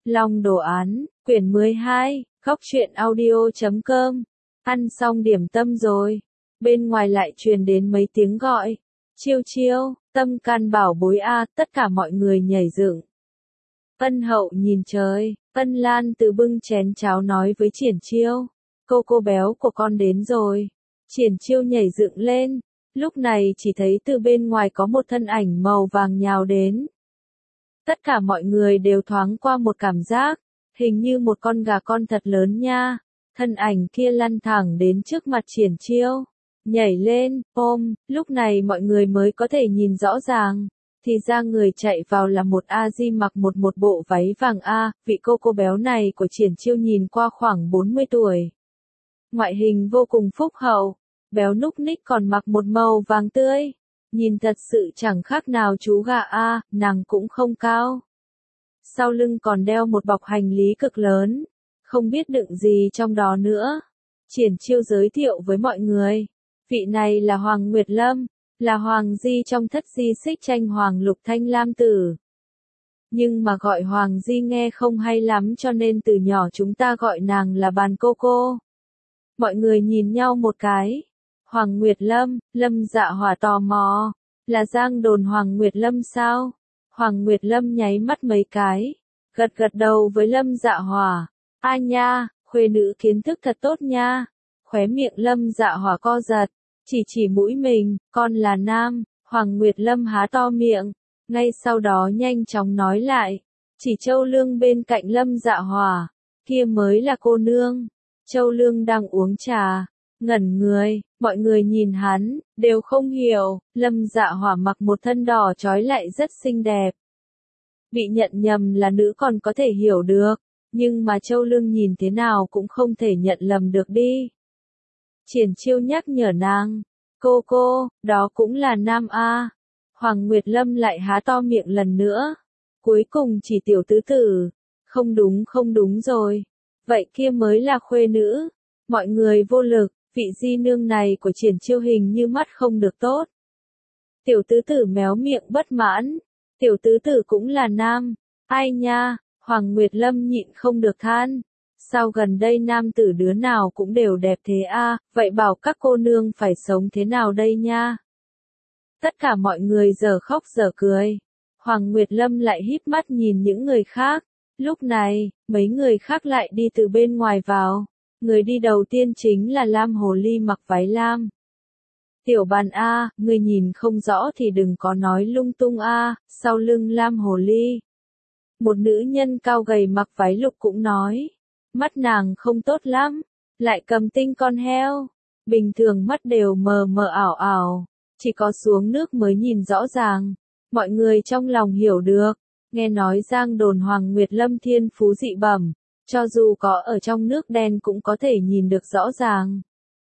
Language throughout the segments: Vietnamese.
Long đồ án, quyển 12, góc truyện audio.com. Ăn xong điểm tâm rồi. Bên ngoài lại truyền đến mấy tiếng gọi. Chiêu chiêu, tâm can bảo bối a, tất cả mọi người nhảy dựng. Ân Hậu nhìn trời, Ân Lan từ bưng chén cháo nói với Triển Chiêu. Cô béo của con đến rồi. Triển Chiêu nhảy dựng lên. Lúc này chỉ thấy từ bên ngoài có một thân ảnh màu vàng nhào đến. Tất cả mọi người đều thoáng qua một cảm giác, hình như một con gà con thật lớn nha. Thân ảnh kia lăn thẳng đến trước mặt Triển Chiêu, nhảy lên, ôm, lúc này mọi người mới có thể nhìn rõ ràng. Thì ra người chạy vào là một A-di mặc một bộ váy vàng a, vị cô béo này của Triển Chiêu nhìn qua khoảng 40 tuổi. Ngoại hình vô cùng phúc hậu, béo núc ních còn mặc một màu vàng tươi. Nhìn thật sự chẳng khác nào chú gà a, nàng cũng không cao. Sau lưng còn đeo một bọc hành lý cực lớn, không biết đựng gì trong đó nữa. Triển Chiêu giới thiệu với mọi người, vị này là Hoàng Nguyệt Lâm, là Hoàng Di trong thất di xích tranh Hoàng Lục Thanh Lam Tử. Nhưng mà gọi Hoàng Di nghe không hay lắm cho nên từ nhỏ chúng ta gọi nàng là Bàn cô. Mọi người nhìn nhau một cái. Hoàng Nguyệt Lâm, Lâm Dạ Hỏa tò mò, là Giang Đồn Hoàng Nguyệt Lâm sao? Hoàng Nguyệt Lâm nháy mắt mấy cái, gật đầu với Lâm Dạ Hỏa. Ai nha, khuê nữ kiến thức thật tốt nha. Khóe miệng Lâm Dạ Hỏa co giật, chỉ mũi mình, con là nam. Hoàng Nguyệt Lâm há to miệng, ngay sau đó nhanh chóng nói lại, chỉ Châu Lương bên cạnh Lâm Dạ Hỏa, kia mới là cô nương. Châu Lương đang uống trà, ngẩn người, mọi người nhìn hắn, đều không hiểu, Lâm Dạ Hỏa mặc một thân đỏ trói lại rất xinh đẹp. Bị nhận nhầm là nữ còn có thể hiểu được, nhưng mà Châu Lương nhìn thế nào cũng không thể nhận lầm được đi. Triển Chiêu nhắc nhở nàng, cô, đó cũng là nam a. Hoàng Nguyệt Lâm lại há to miệng lần nữa, cuối cùng chỉ tiểu tứ tử, không đúng rồi, vậy kia mới là khuê nữ. Mọi người vô lực, vị di nương này của Triển Chiêu hình như mắt không được tốt. Tiểu tứ tử méo miệng bất mãn, tiểu tứ tử cũng là nam, ai nha. Hoàng Nguyệt Lâm nhịn không được than, sao gần đây nam tử đứa nào cũng đều đẹp thế a, vậy bảo các cô nương phải sống thế nào đây nha. Tất cả mọi người giờ khóc giờ cười, Hoàng Nguyệt Lâm lại híp mắt nhìn những người khác. Lúc này, mấy người khác lại đi từ bên ngoài vào. Người đi đầu tiên chính là Lam Hồ Ly mặc váy lam. Tiểu Bàn a, người nhìn không rõ thì đừng có nói lung tung a. Sau lưng Lam Hồ Ly, một nữ nhân cao gầy mặc váy lục cũng nói, mắt nàng không tốt lắm, lại cầm tinh con heo, bình thường mắt đều mờ mờ ảo, chỉ có xuống nước mới nhìn rõ ràng. Mọi người trong lòng hiểu được, nghe nói Giang Đồn Hoàng Nguyệt Lâm thiên phú dị bẩm, cho dù có ở trong nước đen cũng có thể nhìn được rõ ràng.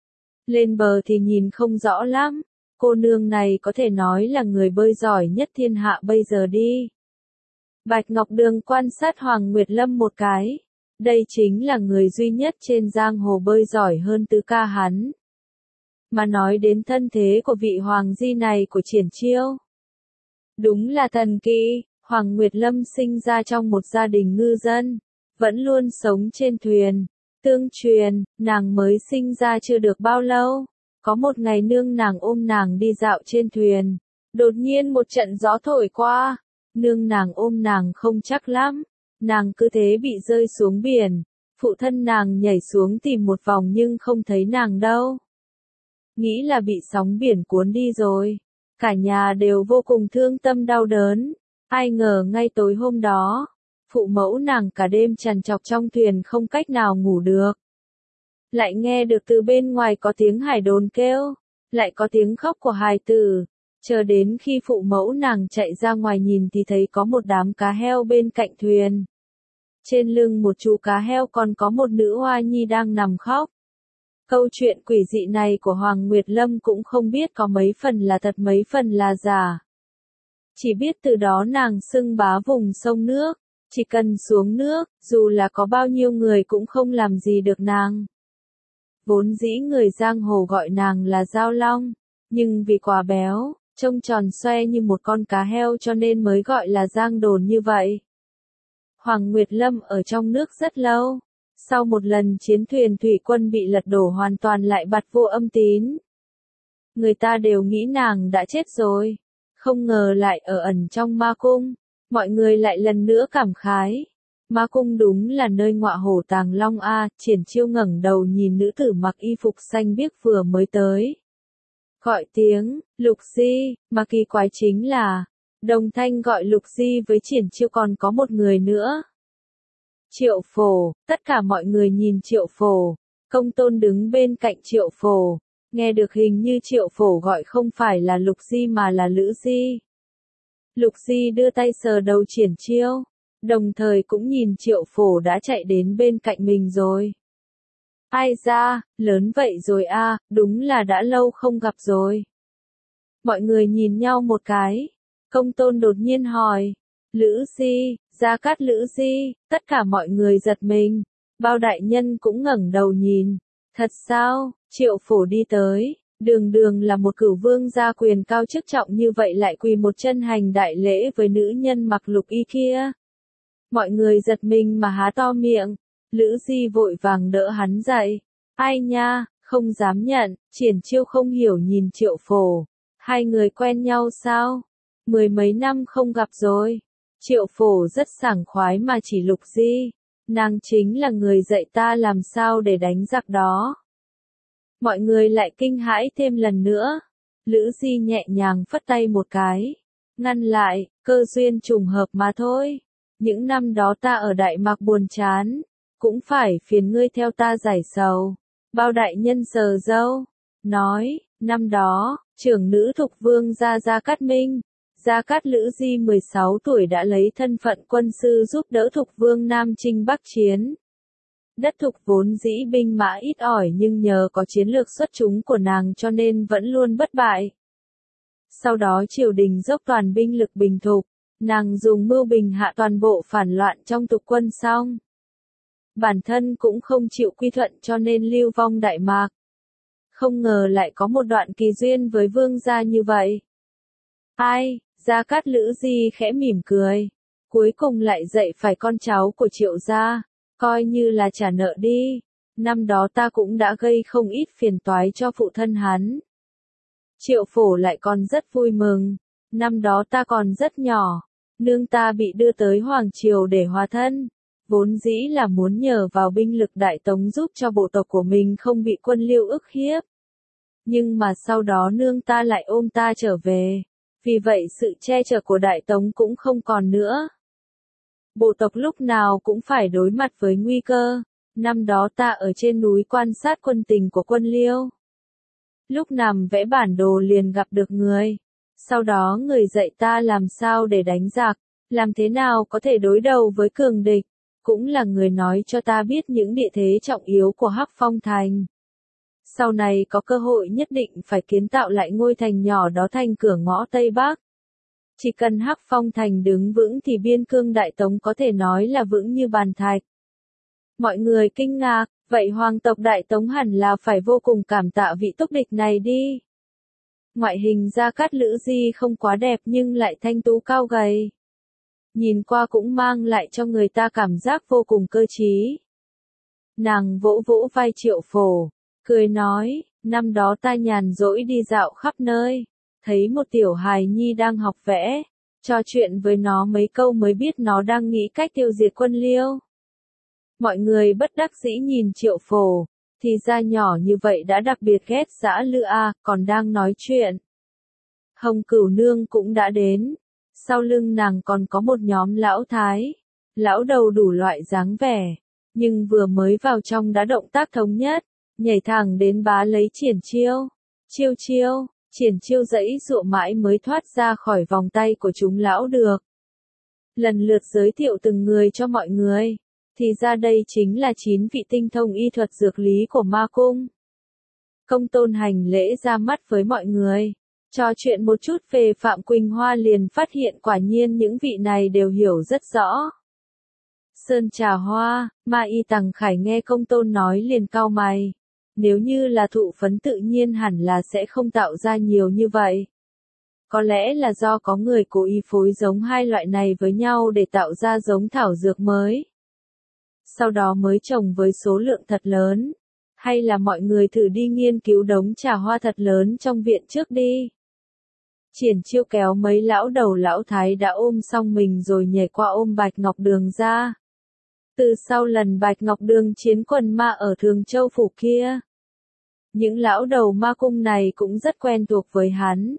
Lên bờ thì nhìn không rõ lắm, cô nương này có thể nói là người bơi giỏi nhất thiên hạ bây giờ đi. Bạch Ngọc Đường quan sát Hoàng Nguyệt Lâm một cái, đây chính là người duy nhất trên giang hồ bơi giỏi hơn tứ ca hắn. Mà nói đến thân thế của vị Hoàng Di này của Triển Chiêu, đúng là thần kỳ. Hoàng Nguyệt Lâm sinh ra trong một gia đình ngư dân, vẫn luôn sống trên thuyền. Tương truyền, nàng mới sinh ra chưa được bao lâu, có một ngày nương nàng ôm nàng đi dạo trên thuyền, đột nhiên một trận gió thổi qua, nương nàng ôm nàng không chắc lắm, nàng cứ thế bị rơi xuống biển. Phụ thân nàng nhảy xuống tìm một vòng nhưng không thấy nàng đâu, nghĩ là bị sóng biển cuốn đi rồi. Cả nhà đều vô cùng thương tâm đau đớn. Ai ngờ ngay tối hôm đó, phụ mẫu nàng cả đêm trằn trọc trong thuyền không cách nào ngủ được. Lại nghe được từ bên ngoài có tiếng hải đồn kêu, lại có tiếng khóc của hài tử. Chờ đến khi phụ mẫu nàng chạy ra ngoài nhìn thì thấy có một đám cá heo bên cạnh thuyền. Trên lưng một chú cá heo còn có một nữ hoa nhi đang nằm khóc. Câu chuyện quỷ dị này của Hoàng Nguyệt Lâm cũng không biết có mấy phần là thật mấy phần là giả. Chỉ biết từ đó nàng xưng bá vùng sông nước, chỉ cần xuống nước, dù là có bao nhiêu người cũng không làm gì được nàng. Vốn dĩ người giang hồ gọi nàng là Giao Long, nhưng vì quá béo, trông tròn xoe như một con cá heo cho nên mới gọi là Giang Đồn như vậy. Hoàng Nguyệt Lâm ở trong nước rất lâu. Sau một lần chiến thuyền thủy quân bị lật đổ hoàn toàn lại bặt vô âm tín. Người ta đều nghĩ nàng đã chết rồi. Không ngờ lại ở ẩn trong ma cung. Mọi người lại lần nữa cảm khái. Ma cung đúng là nơi ngọa hổ tàng long a. Triển Chiêu ngẩng đầu nhìn nữ tử mặc y phục xanh biếc vừa mới tới. Gọi tiếng, Lục Di, mà kỳ quái chính là, đồng thanh gọi Lục Di với Triển Chiêu còn có một người nữa. Triệu Phổ, tất cả mọi người nhìn Triệu Phổ. Công Tôn đứng bên cạnh Triệu Phổ. Nghe được hình như Triệu Phổ gọi không phải là Lục Di mà là Lữ Di. Lục Di đưa tay sờ đầu Triển Chiêu, đồng thời cũng nhìn Triệu Phổ đã chạy đến bên cạnh mình rồi. Ai ra, lớn vậy rồi a, đúng là đã lâu không gặp rồi. Mọi người nhìn nhau một cái. Công Tôn đột nhiên hỏi, Lữ Di, Gia Cát Lữ Di, tất cả mọi người giật mình. Bao đại nhân cũng ngẩng đầu nhìn. Thật sao? Triệu Phổ đi tới, đường đường là một cửu vương gia quyền cao chức trọng như vậy lại quỳ một chân hành đại lễ với nữ nhân mặc lục y kia. Mọi người giật mình mà há to miệng. Lữ Di vội vàng đỡ hắn dậy. Ai nha, không dám nhận. Triển Chiêu không hiểu nhìn Triệu Phổ. Hai người quen nhau sao? 10 mấy năm không gặp rồi. Triệu Phổ rất sảng khoái mà chỉ Lục Di. Nàng chính là người dạy ta làm sao để đánh giặc đó. Mọi người lại kinh hãi thêm lần nữa. Lữ Di nhẹ nhàng phất tay một cái. Ngăn lại, cơ duyên trùng hợp mà thôi. Những năm đó ta ở Đại Mạc buồn chán. Cũng phải phiền ngươi theo ta giải sầu. Bao đại nhân sờ râu. Nói, năm đó, trưởng nữ thục vương Gia Cát Minh. Gia Cát Lữ Di 16 tuổi đã lấy thân phận quân sư giúp đỡ thục vương Nam Chinh Bắc chiến. Đất thục vốn dĩ binh mã ít ỏi nhưng nhờ có chiến lược xuất chúng của nàng cho nên vẫn luôn bất bại. Sau đó triều đình dốc toàn binh lực bình thục, nàng dùng mưu bình hạ toàn bộ phản loạn trong thục quân xong. Bản thân cũng không chịu quy thuận cho nên lưu vong Đại Mạc. Không ngờ lại có một đoạn kỳ duyên với vương gia như vậy. Ai, Gia Cát Lữ Di khẽ mỉm cười. Cuối cùng lại dạy phải con cháu của Triệu gia. Coi như là trả nợ đi. Năm đó ta cũng đã gây không ít phiền toái cho phụ thân hắn. Triệu Phổ lại còn rất vui mừng. Năm đó ta còn rất nhỏ. Nương ta bị đưa tới Hoàng Triều để hóa thân. Vốn dĩ là muốn nhờ vào binh lực Đại Tống giúp cho bộ tộc của mình không bị quân Liêu ức hiếp. Nhưng mà sau đó nương ta lại ôm ta trở về. Vì vậy sự che chở của Đại Tống cũng không còn nữa. Bộ tộc lúc nào cũng phải đối mặt với nguy cơ. Năm đó ta ở trên núi quan sát quân tình của quân Liêu. Lúc nằm vẽ bản đồ liền gặp được người. Sau đó người dạy ta làm sao để đánh giặc, làm thế nào có thể đối đầu với cường địch. Cũng là người nói cho ta biết những địa thế trọng yếu của Hắc Phong Thành. Sau này có cơ hội nhất định phải kiến tạo lại ngôi thành nhỏ đó thành cửa ngõ Tây Bắc. Chỉ cần Hắc Phong Thành đứng vững thì biên cương Đại Tống có thể nói là vững như bàn thạch. Mọi người kinh ngạc, vậy hoàng tộc Đại Tống hẳn là phải vô cùng cảm tạ vị túc địch này đi. Ngoại hình Gia Cát Lữ Di không quá đẹp nhưng lại thanh tú cao gầy. Nhìn qua cũng mang lại cho người ta cảm giác vô cùng cơ trí. Nàng vỗ vỗ vai Triệu Phổ, cười nói, năm đó ta nhàn rỗi đi dạo khắp nơi, thấy một tiểu hài nhi đang học vẽ, trò chuyện với nó mấy câu mới biết nó đang nghĩ cách tiêu diệt quân Liêu. Mọi người bất đắc dĩ nhìn Triệu Phổ, thì ra nhỏ như vậy đã đặc biệt ghét dã Lư a, còn đang nói chuyện. Hồng Cửu Nương cũng đã đến, sau lưng nàng còn có một nhóm lão thái, lão đầu đủ loại dáng vẻ, nhưng vừa mới vào trong đã động tác thống nhất, nhảy thẳng đến bá lấy Triển Chiêu. Chiêu chiêu, Triển Chiêu giãy giụa mãi mới thoát ra khỏi vòng tay của chúng lão được. Lần lượt giới thiệu từng người cho mọi người, thì ra đây chính là 9 vị tinh thông y thuật dược lý của ma cung. Công Tôn hành lễ ra mắt với mọi người, trò chuyện một chút về Phạm Quỳnh Hoa liền phát hiện quả nhiên những vị này đều hiểu rất rõ. Sơn Trà Hoa, Ma Y Tằng Khải nghe Công Tôn nói liền cau mày. Nếu như là thụ phấn tự nhiên hẳn là sẽ không tạo ra nhiều như vậy. Có lẽ là do có người cố ý phối giống hai loại này với nhau để tạo ra giống thảo dược mới. Sau đó mới trồng với số lượng thật lớn. Hay là mọi người thử đi nghiên cứu đống trà hoa thật lớn trong viện trước đi. Triển Chiêu kéo mấy lão đầu lão thái đã ôm xong mình rồi nhảy qua ôm Bạch Ngọc Đường ra. Từ sau lần Bạch Ngọc Đường chiến quần ma ở Thường Châu phủ kia, những lão đầu ma cung này cũng rất quen thuộc với hắn.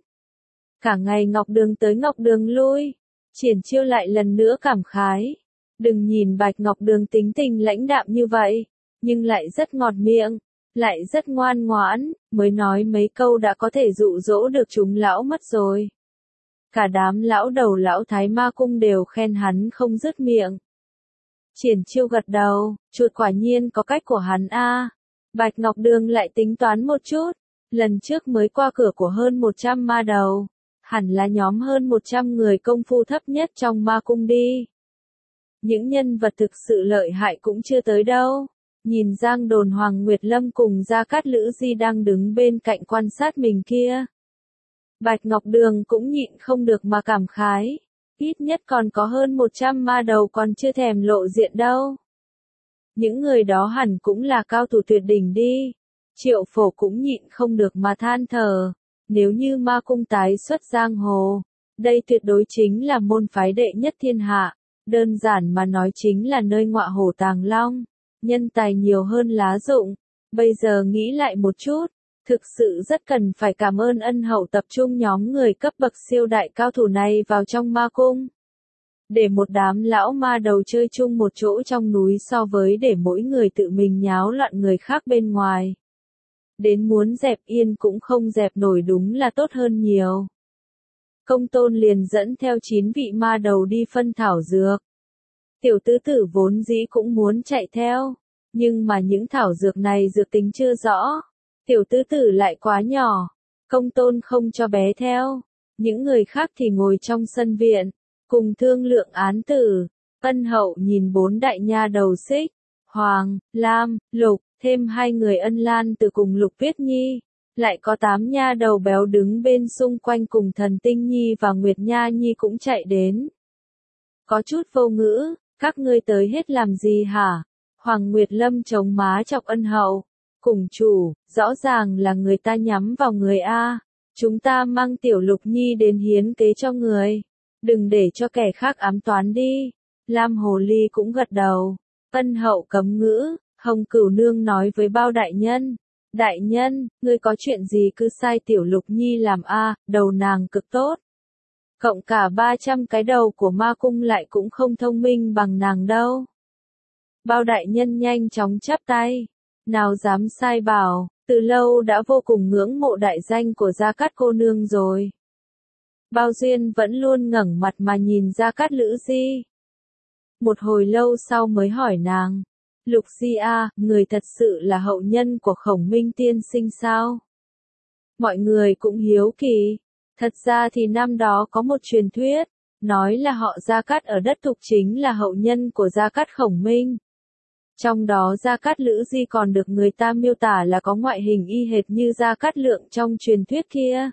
Cả ngày Ngọc Đường tới Ngọc Đường lui, Triển Chiêu lại lần nữa cảm khái. Đừng nhìn Bạch Ngọc Đường tính tình lãnh đạm như vậy, nhưng lại rất ngọt miệng, lại rất ngoan ngoãn, mới nói mấy câu đã có thể dụ dỗ được chúng lão mất rồi. Cả đám lão đầu lão thái ma cung đều khen hắn không dứt miệng. Triển Chiêu gật đầu, chuột quả nhiên có cách của hắn a. Bạch Ngọc Đường lại tính toán một chút, lần trước mới qua cửa của hơn 100 ma đầu, hẳn là nhóm hơn 100 người công phu thấp nhất trong ma cung đi. Những nhân vật thực sự lợi hại cũng chưa tới đâu. Nhìn Giang Đồn Hoàng Nguyệt Lâm cùng Gia Cát Lữ Di đang đứng bên cạnh quan sát mình kia. Bạch Ngọc Đường cũng nhịn không được mà cảm khái. Ít nhất còn có hơn 100 ma đầu còn chưa thèm lộ diện đâu. Những người đó hẳn cũng là cao thủ tuyệt đỉnh đi. Triệu Phổ cũng nhịn không được mà than thở. Nếu như ma cung tái xuất giang hồ, đây tuyệt đối chính là môn phái đệ nhất thiên hạ. Đơn giản mà nói chính là nơi ngọa hổ tàng long. Nhân tài nhiều hơn lá rụng. Bây giờ nghĩ lại một chút, thực sự rất cần phải cảm ơn ân hậu tập trung nhóm người cấp bậc siêu đại cao thủ này vào trong ma cung. Để một đám lão ma đầu chơi chung một chỗ trong núi so với để mỗi người tự mình nháo loạn người khác bên ngoài. Đến muốn dẹp yên cũng không dẹp nổi, đúng là tốt hơn nhiều. Công Tôn liền dẫn theo 9 vị ma đầu đi phân thảo dược. Tiểu tứ tử vốn dĩ cũng muốn chạy theo, nhưng mà những thảo dược này dược tính chưa rõ. Tiểu tứ tử lại quá nhỏ, Công Tôn không cho bé theo. Những người khác thì ngồi trong sân viện, cùng thương lượng án tử. Ân hậu nhìn 4 đại nha đầu Xích, Hoàng, Lam, Lục, thêm 2 người Ân Lan từ cùng Lục Viết Nhi. Lại có 8 nha đầu béo đứng bên xung quanh cùng Thần Tinh Nhi và Nguyệt Nha Nhi cũng chạy đến. Có chút vô ngữ, các ngươi tới hết làm gì hả? Hoàng Nguyệt Lâm chống má chọc Ân hậu. Cùng chủ, rõ ràng là người ta nhắm vào người A. Chúng ta mang Tiểu Lục Nhi đến hiến kế cho người. Đừng để cho kẻ khác ám toán đi. Lam Hồ Ly cũng gật đầu. Ân hậu cấm ngữ, Hồng Cửu Nương nói với Bao đại nhân. Đại nhân, ngươi có chuyện gì cứ sai Tiểu Lục Nhi làm A, đầu nàng cực tốt. Cộng cả 300 cái đầu của ma cung lại cũng không thông minh bằng nàng đâu. Bao đại nhân nhanh chóng chắp tay. Nào dám sai bảo, từ lâu đã vô cùng ngưỡng mộ đại danh của Gia Cát cô nương rồi. Bao Duyên vẫn luôn ngẩng mặt mà nhìn Gia Cát Lữ Di. Một hồi lâu sau mới hỏi nàng. Lục Di a, người thật sự là hậu nhân của Khổng Minh tiên sinh sao? Mọi người cũng hiếu kỳ. Thật ra thì năm đó có một truyền thuyết, nói là họ Gia Cát ở đất Thục chính là hậu nhân của Gia Cát Khổng Minh. Trong đó Gia Cát Lữ Di còn được người ta miêu tả là có ngoại hình y hệt như Gia Cát Lượng trong truyền thuyết kia.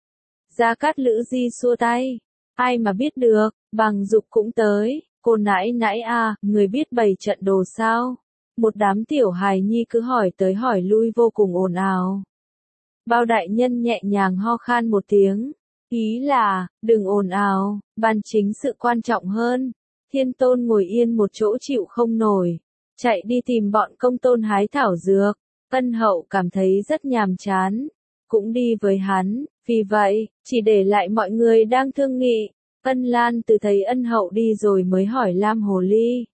Gia Cát Lữ Di xua tay. Ai mà biết được, Bằng Dục cũng tới. Cô nãi nãi a, người biết bày trận đồ sao? Một đám tiểu hài nhi cứ hỏi tới hỏi lui vô cùng ồn ào. Bao đại nhân nhẹ nhàng ho khan một tiếng. Ý là, đừng ồn ào, bàn chính sự quan trọng hơn. Thiên Tôn ngồi yên một chỗ chịu không nổi. Chạy đi tìm bọn Công Tôn hái thảo dược. Ân hậu cảm thấy rất nhàm chán. Cũng đi với hắn, vì vậy, chỉ để lại mọi người đang thương nghị. Ân Lan từ thấy ân hậu đi rồi mới hỏi Lam Hồ Ly.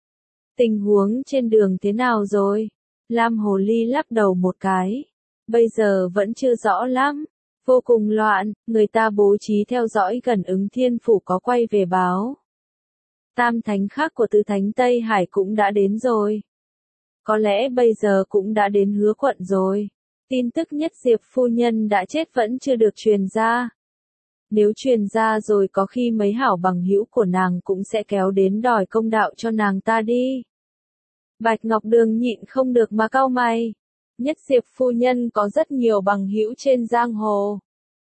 Tình huống trên đường thế nào rồi? Lam Hồ Ly lắc đầu một cái. Bây giờ vẫn chưa rõ lắm. Vô cùng loạn, người ta bố trí theo dõi gần Ứng Thiên Phủ có quay về báo. Tam thánh khác của Tứ Thánh Tây Hải cũng đã đến rồi. Có lẽ bây giờ cũng đã đến Hứa quận rồi. Tin tức nhất Diệp phu nhân đã chết vẫn chưa được truyền ra. Nếu truyền ra rồi có khi mấy hảo bằng hữu của nàng cũng sẽ kéo đến đòi công đạo cho nàng ta đi. Bạch Ngọc Đường nhịn không được mà cau mày. Nhất Diệp phu nhân có rất nhiều bằng hữu trên giang hồ.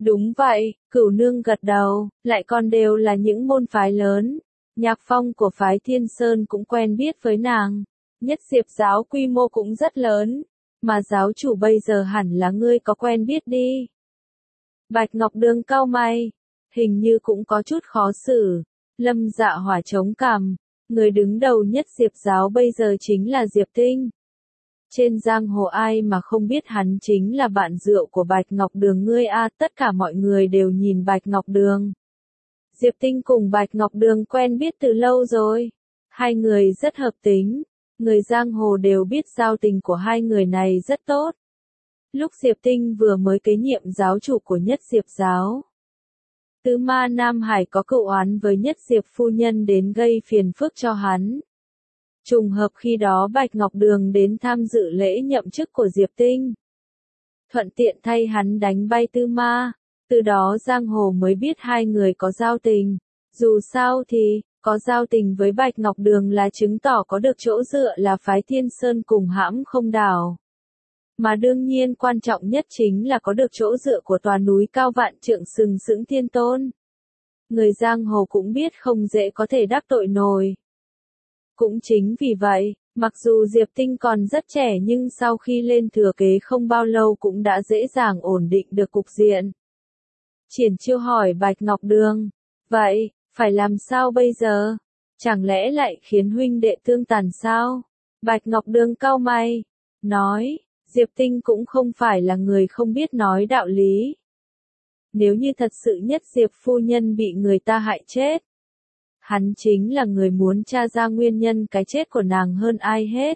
Đúng vậy, Cửu Nương gật đầu, lại còn đều là những môn phái lớn. Nhạc Phong của phái Thiên Sơn cũng quen biết với nàng. Nhất Diệp giáo quy mô cũng rất lớn, mà giáo chủ bây giờ hẳn là ngươi có quen biết đi. Bạch Ngọc Đường cau mày, hình như cũng có chút khó xử. Lâm Dạ Hỏa chống cằm, người đứng đầu Nhất Diệp giáo bây giờ chính là Diệp Tinh. Trên giang hồ ai mà không biết hắn chính là bạn rượu của Bạch Ngọc Đường ngươi a, tất cả mọi người đều nhìn Bạch Ngọc Đường. Diệp Tinh cùng Bạch Ngọc Đường quen biết từ lâu rồi. Hai người rất hợp tính, người giang hồ đều biết giao tình của hai người này rất tốt. Lúc Diệp Tinh vừa mới kế nhiệm giáo chủ của Nhất Diệp giáo, Tứ Ma Nam Hải có cựu oán với Nhất Diệp phu nhân đến gây phiền phức cho hắn. Trùng hợp khi đó Bạch Ngọc Đường đến tham dự lễ nhậm chức của Diệp Tinh. Thuận tiện thay hắn đánh bay Tư Ma, từ đó giang hồ mới biết hai người có giao tình. Dù sao thì, có giao tình với Bạch Ngọc Đường là chứng tỏ có được chỗ dựa là phái Thiên Sơn cùng hãm không đảo. Mà đương nhiên quan trọng nhất chính là có được chỗ dựa của tòa núi cao vạn trượng sừng sững Thiên Tôn. Người giang hồ cũng biết không dễ có thể đắc tội nổi. Cũng chính vì vậy, mặc dù Diệp Tinh còn rất trẻ nhưng sau khi lên thừa kế không bao lâu cũng đã dễ dàng ổn định được cục diện. Triển Chiêu hỏi Bạch Ngọc Đường, vậy, phải làm sao bây giờ? Chẳng lẽ lại khiến huynh đệ tương tàn sao? Bạch Ngọc Đường cau mày, nói, Diệp Tinh cũng không phải là người không biết nói đạo lý. Nếu như thật sự Nhất Diệp phu nhân bị người ta hại chết, hắn chính là người muốn tra ra nguyên nhân cái chết của nàng hơn ai hết.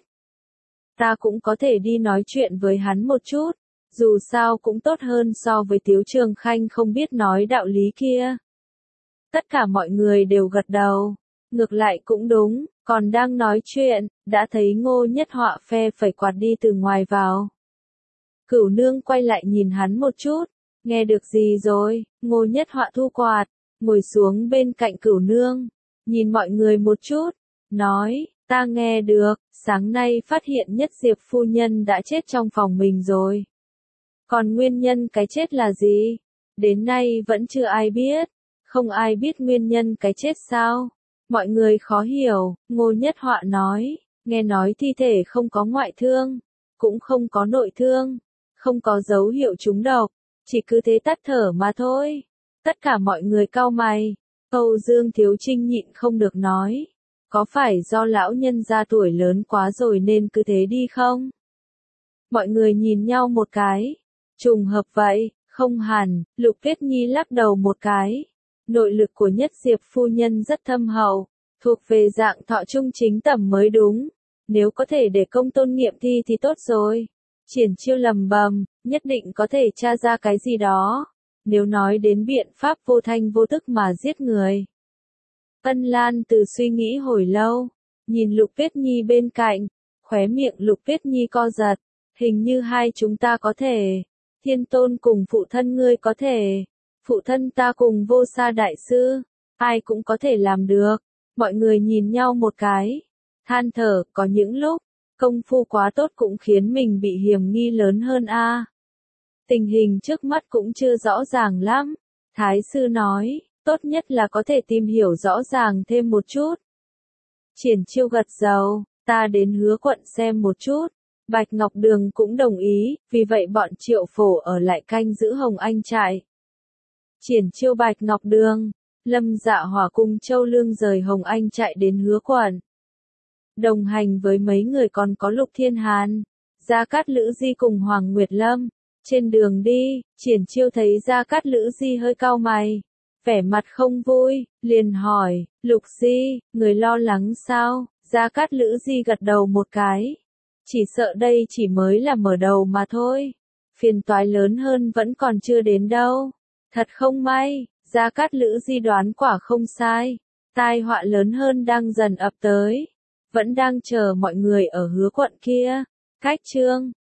Ta cũng có thể đi nói chuyện với hắn một chút, dù sao cũng tốt hơn so với Tiếu Trường Khanh không biết nói đạo lý kia. Tất cả mọi người đều gật đầu, ngược lại cũng đúng, còn đang nói chuyện, đã thấy Ngô Nhất Họa phe phẩy quạt đi từ ngoài vào. Cửu Nương quay lại nhìn hắn một chút, nghe được gì rồi? Ngô Nhất Họa thu quạt, ngồi xuống bên cạnh Cửu Nương, nhìn mọi người một chút, nói, ta nghe được, sáng nay phát hiện Nhất Diệp phu nhân đã chết trong phòng mình rồi. Còn nguyên nhân cái chết là gì? Đến nay vẫn chưa ai biết, không ai biết nguyên nhân cái chết sao? Mọi người khó hiểu, Ngô Nhất Họa nói, nghe nói thi thể không có ngoại thương, cũng không có nội thương, không có dấu hiệu trúng độc, chỉ cứ thế tắt thở mà thôi. Tất cả mọi người cau mày. Âu Dương Thiếu Trinh nhịn không được nói, có phải do lão nhân gia tuổi lớn quá rồi nên cứ thế đi không? Mọi người nhìn nhau một cái, trùng hợp vậy, không hẳn, Lục Tuyết Nhi lắc đầu một cái. Nội lực của Nhất Diệp phu nhân rất thâm hậu, thuộc về dạng thọ trung chính tầm mới đúng. Nếu có thể để công tôn nghiệm thi thì tốt rồi. Triển Chiêu lầm bầm, nhất định có thể tra ra cái gì đó. Nếu nói đến biện pháp vô thanh vô tức mà giết người. Ân Lan Từ suy nghĩ hồi lâu, nhìn Lục Tuyết Nhi bên cạnh, khóe miệng Lục Tuyết Nhi co giật, hình như hai chúng ta có thể, Thiên Tôn cùng phụ thân ngươi có thể, phụ thân ta cùng Vô Sa đại sư, ai cũng có thể làm được. Mọi người nhìn nhau một cái, than thở, có những lúc, công phu quá tốt cũng khiến mình bị hiểm nghi lớn hơn a. Tình hình trước mắt cũng chưa rõ ràng lắm. Thái sư nói, tốt nhất là có thể tìm hiểu rõ ràng thêm một chút. Triển Chiêu gật đầu, ta đến Hứa quận xem một chút. Bạch Ngọc Đường cũng đồng ý, vì vậy bọn Triệu Phổ ở lại canh giữ Hồng Anh trại. Triển Chiêu Bạch Ngọc Đường, Lâm Dạ Hỏa cùng Châu Lương rời Hồng Anh trại đến Hứa quận. Đồng hành với mấy người còn có Lục Thiên Hàn, Gia Cát Lữ Di cùng Hoàng Nguyệt Lâm. Trên đường đi, Triển Chiêu thấy Gia Cát Lữ Di hơi cau mày, vẻ mặt không vui, liền hỏi, Lục Di, người lo lắng sao? Gia Cát Lữ Di gật đầu một cái, chỉ sợ đây chỉ mới là mở đầu mà thôi, phiền toái lớn hơn vẫn còn chưa đến đâu. Thật không may, Gia Cát Lữ Di đoán quả không sai, tai họa lớn hơn đang dần ập tới, vẫn đang chờ mọi người ở Hứa quận kia. Cách chương